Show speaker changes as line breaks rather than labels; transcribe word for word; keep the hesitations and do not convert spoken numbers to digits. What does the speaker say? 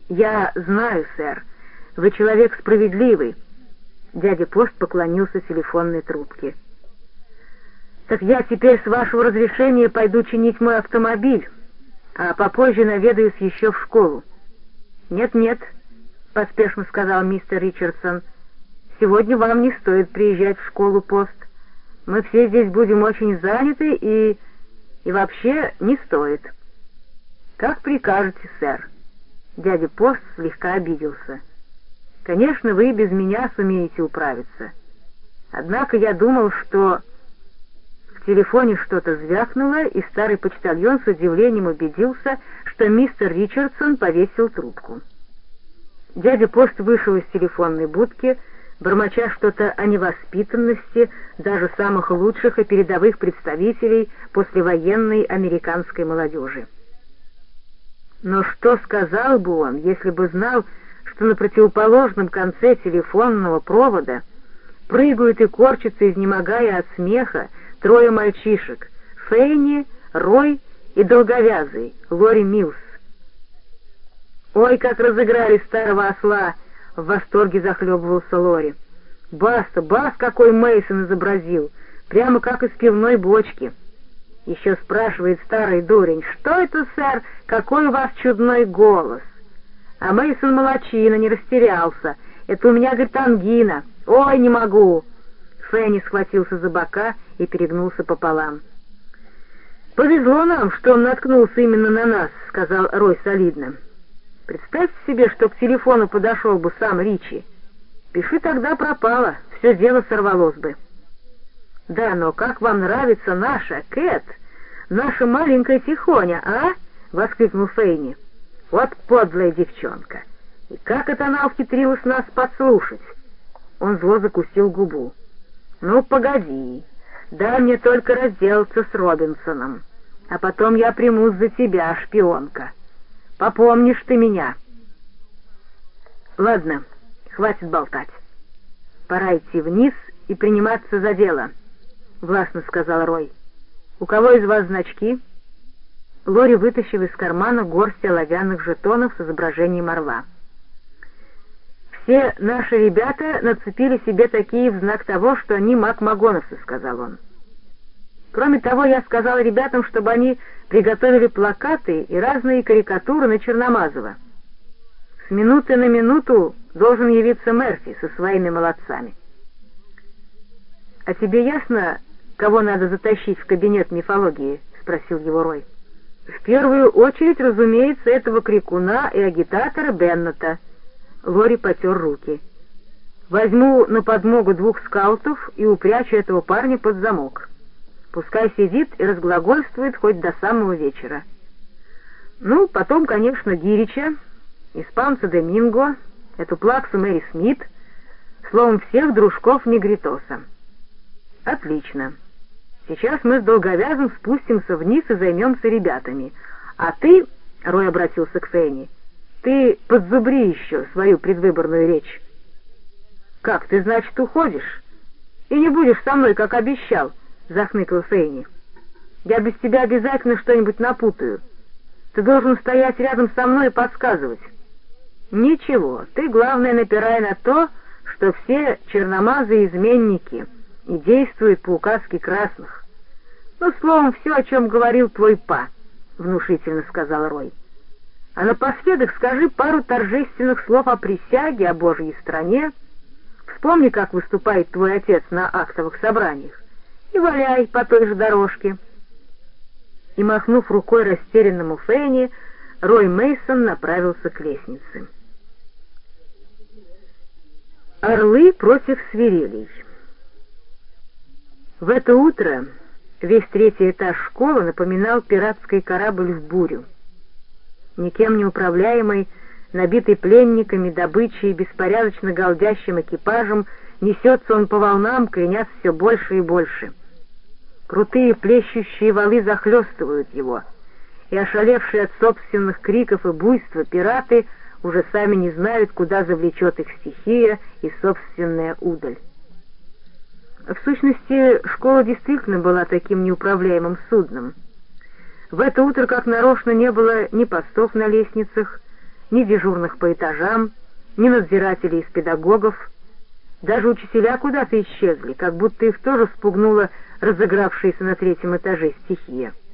«Я знаю, сэр. Вы человек справедливый». Дядя Пост поклонился телефонной трубке. «Так я теперь, с вашего разрешения, пойду чинить мой автомобиль, а попозже наведаюсь еще в школу». «Нет-нет», — поспешно сказал мистер Ричардсон, — «сегодня вам не стоит приезжать в школу, Пост. Мы все здесь будем очень заняты, и... и вообще не стоит». «Как прикажете, сэр». Дядя Пост слегка обиделся. «Конечно, вы без меня сумеете управиться. Однако я думал, что...» В телефоне что-то звякнуло, и старый почтальон с удивлением убедился, что мистер Ричардсон повесил трубку. Дядя Пост вышел из телефонной будки, бормоча что-то о невоспитанности даже самых лучших и передовых представителей послевоенной американской молодежи. Но что сказал бы он, если бы знал, что на противоположном конце телефонного провода прыгают и корчатся, изнемогая от смеха, трое мальчишек — Фейни, Рой и долговязый Лори Милс. «Ой, как разыграли старого осла!» — в восторге захлебывался Лори. «Бас-то, бас, какой Мейсон изобразил! Прямо как из пивной бочки!» Еще спрашивает старый дурень: «Что это, сэр? Какой у вас чудной голос!» А Мейсон молодчина, не растерялся. «Это у меня, говорит, ангина. Ой, не могу!» Фенни схватился за бока и перегнулся пополам. «Повезло нам, что он наткнулся именно на нас», — сказал Рой солидно. «Представьте себе, что к телефону подошел бы сам Ричи. Пиши тогда пропало, все дело сорвалось бы». «Да, но как вам нравится наша Кэт, наша маленькая Тихоня, а?» — воскликнул Фейни. «Вот подлая девчонка! И как это она ухитрилась нас подслушать?» Он зло закусил губу. «Ну, погоди, дай мне только разделаться с Робинсоном, а потом я примусь за тебя, шпионка. Попомнишь ты меня». «Ладно, хватит болтать. Пора идти вниз и приниматься за дело», — властно сказал Рой. «У кого из вас значки?» Лори вытащил из кармана горсть оловянных жетонов с изображением орла. «Все наши ребята нацепили себе такие в знак того, что они макмагоновцы», — сказал он. «Кроме того, я сказал ребятам, чтобы они приготовили плакаты и разные карикатуры на Черномазова. С минуты на минуту должен явиться Мерфи со своими молодцами». «А тебе ясно, кого надо затащить в кабинет мифологии?» — спросил его Рой. «В первую очередь, разумеется, этого крикуна и агитатора Беннета». Лори потер руки. «Возьму на подмогу двух скаутов и упрячу этого парня под замок. Пускай сидит и разглагольствует хоть до самого вечера. Ну, потом, конечно, Гирича, испанца Доминго, эту плаксу Мэри Смит, словом, всех дружков Негритоса». «Отлично. Сейчас мы с долговязым спустимся вниз и займемся ребятами. А ты, — Рой обратился к Фенни, — ты подзубри еще свою предвыборную речь». «Как, ты, значит, уходишь? И не будешь со мной, как обещал?» — захныкал Фенни. «Я без тебя обязательно что-нибудь напутаю. Ты должен стоять рядом со мной и подсказывать». «Ничего, ты, главное, напирай на то, что все черномазые изменники и действуют по указке красных. Ну, словом, все, о чем говорил твой па», — внушительно сказал Рой. «А напоследок скажи пару торжественных слов о присяге, о Божьей стране. Вспомни, как выступает твой отец на актовых собраниях, и валяй по той же дорожке». И, махнув рукой растерянному Фенни, Рой Мейсон направился к лестнице. Орлы против свирелей. В это утро весь третий этаж школы напоминал пиратский корабль в бурю. Никем не управляемый, набитый пленниками, добычей, беспорядочно галдящим экипажем, несется он по волнам, кренясь все больше и больше. Крутые плещущие валы захлестывают его, и ошалевшие от собственных криков и буйства пираты уже сами не знают, куда завлечет их стихия и собственная удаль. В сущности, школа действительно была таким неуправляемым судном. В это утро, как нарочно, не было ни постов на лестницах, ни дежурных по этажам, ни надзирателей из педагогов. Даже учителя куда-то исчезли, как будто их тоже спугнула разыгравшаяся на третьем этаже стихия.